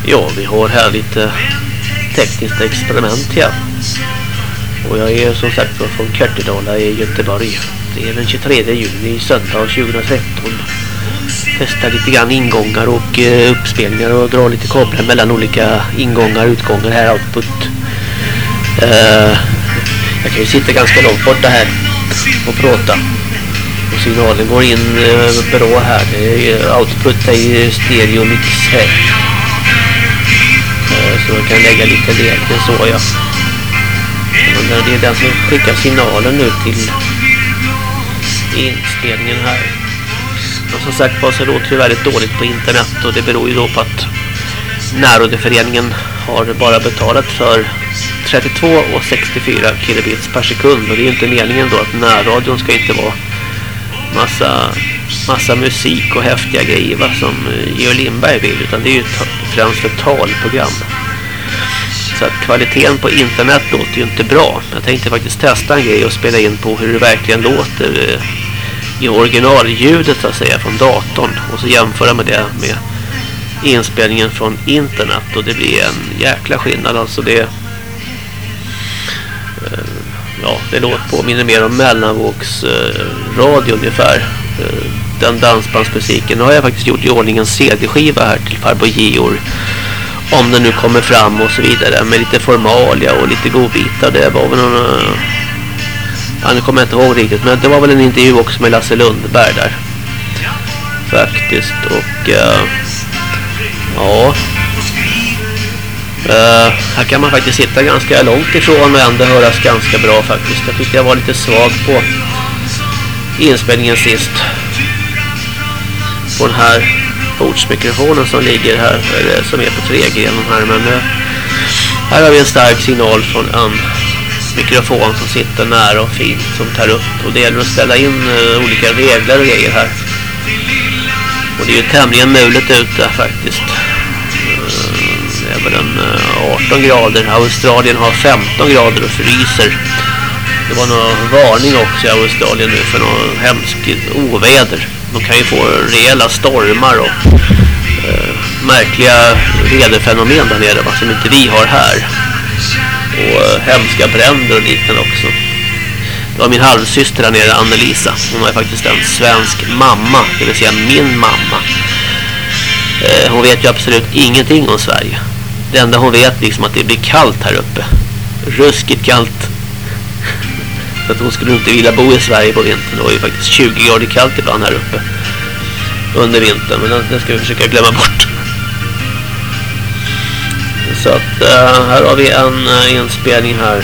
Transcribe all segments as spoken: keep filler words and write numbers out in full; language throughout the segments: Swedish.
Ja, vi har här lite tekniskt experiment här. Och jag är som sagt från Körtedala i Göteborg. Det är den tjugotredje juni, söndag tjugohundratretton. Testa lite grann ingångar och uh, uppspelningar och dra lite kablar mellan olika ingångar och utgångar här, output. Uh, jag kan ju sitta ganska långt borta här och prata. Och signalen går in uh, bra här. Det är output i stereo mix här. Uh, så man kan lägga lite lägre så, ja. Men det är den som skickar signalen nu till inspelningen här. Och som sagt var så låter det väldigt dåligt på internet, och det beror ju då på att närradioföreningen har bara betalat för trettiotvå och sextiofyra kilobits per sekund, och det är ju inte meningen då att närradion ska inte vara massa, massa musik och häftiga grejer va, som Georg Lindberg vill, utan det är ju främst för talprogram. Så att kvaliteten på internet låter ju inte bra. Jag tänkte faktiskt testa en grej och spela in på hur det verkligen låter i originalljudet så att säga från datorn, och så jämföra med det med inspelningen från internet, och det blir en jäkla skillnad. Alltså det ja, det låter påminner mer om mellanvågsradio ungefär. Den dansbandsmusiken. Nu har jag faktiskt gjort i ordning en C D-skiva här till farbror Georg, om den nu kommer fram och så vidare, med lite formalia och lite godbitar. Det var väl någon, ja, nu kommer jag inte ihåg riktigt, men det var väl en intervju också med Lasse Lundberg där faktiskt. Och uh, ja uh, här kan man faktiskt sitta ganska långt ifrån och ändå höras ganska bra faktiskt. Jag tyckte jag var lite svag på inspelningen sist på den här bordsmikrofonen som ligger här, eller som är på tregrenen här, men uh, här har vi en stark signal från en mikrofon som sitter nära och fint som tar upp, och det gäller att ställa in uh, olika regler och grejer här, och det är ju tämligen muligt ute faktiskt. Uh, det är väl en uh, arton grader. Australien har femton grader och fryser. Det var någon varning också i Australien nu för något hemskt oväder. De kan ju få rejäla stormar och uh, märkliga väderfenomen där nere, va, som inte vi har här. Och uh, hemska bränder och liknande också. Det var min halvsyster där nere, Annelisa. Hon var faktiskt en svensk mamma, det vill säga min mamma. Uh, hon vet ju absolut ingenting om Sverige. Det enda hon vet liksom att det blir kallt här uppe. Ruskigt kallt. Så att hon skulle inte vilja bo i Sverige på vintern. Det var ju faktiskt tjugo grader kallt ibland här uppe under vintern, men det ska vi försöka glömma bort. Så att uh, här har vi en uh, inspelning här.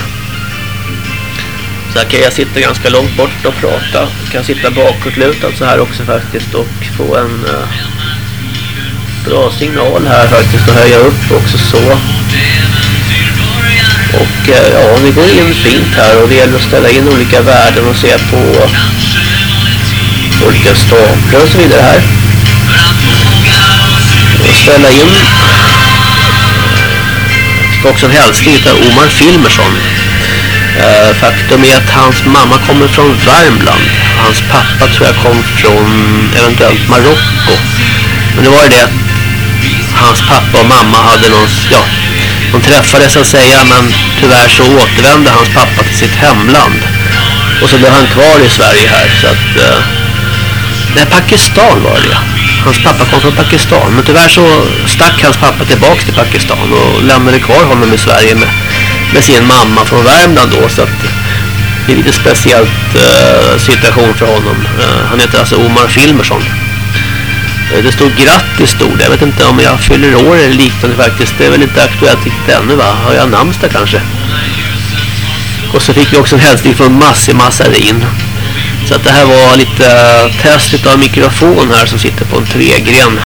Så här kan jag sitta ganska långt bort och prata. Jag kan sitta bakåtlutad så här också faktiskt och få en uh, bra signal här faktiskt, och höja upp också så. Och uh, ja, vi går in fint här, och det gäller att ställa in olika värden och se på olika staplar och så vidare här. Och ställa in. Jag fick också en hälsning av Omar Filmersson. Uh, faktum är att hans mamma kommer från Värmland. Hans pappa tror jag kom från eventuellt Marocko. Men det var det att hans pappa och mamma hade någon, ja, de träffades så att säga, men tyvärr så återvände hans pappa till sitt hemland. Och så blev han kvar i Sverige här, så att uh, nej, Pakistan var det. Hans pappa kom från Pakistan, men tyvärr så stack hans pappa tillbaka till Pakistan och lämnade kvar honom i Sverige med, med sin mamma från Värmland då, så att det är lite speciellt uh, situation för honom. Uh, han heter alltså Omar Filmersson. Uh, det stod grattis stod det. Jag vet inte om jag fyller år eller liknande faktiskt. Det är väl inte aktuellt riktigt ännu, va? Har jag namnsdag kanske? Och så fick vi också en hälsning från Massi Massarin. Så att det här var lite test av mikrofon här som sitter på en tregren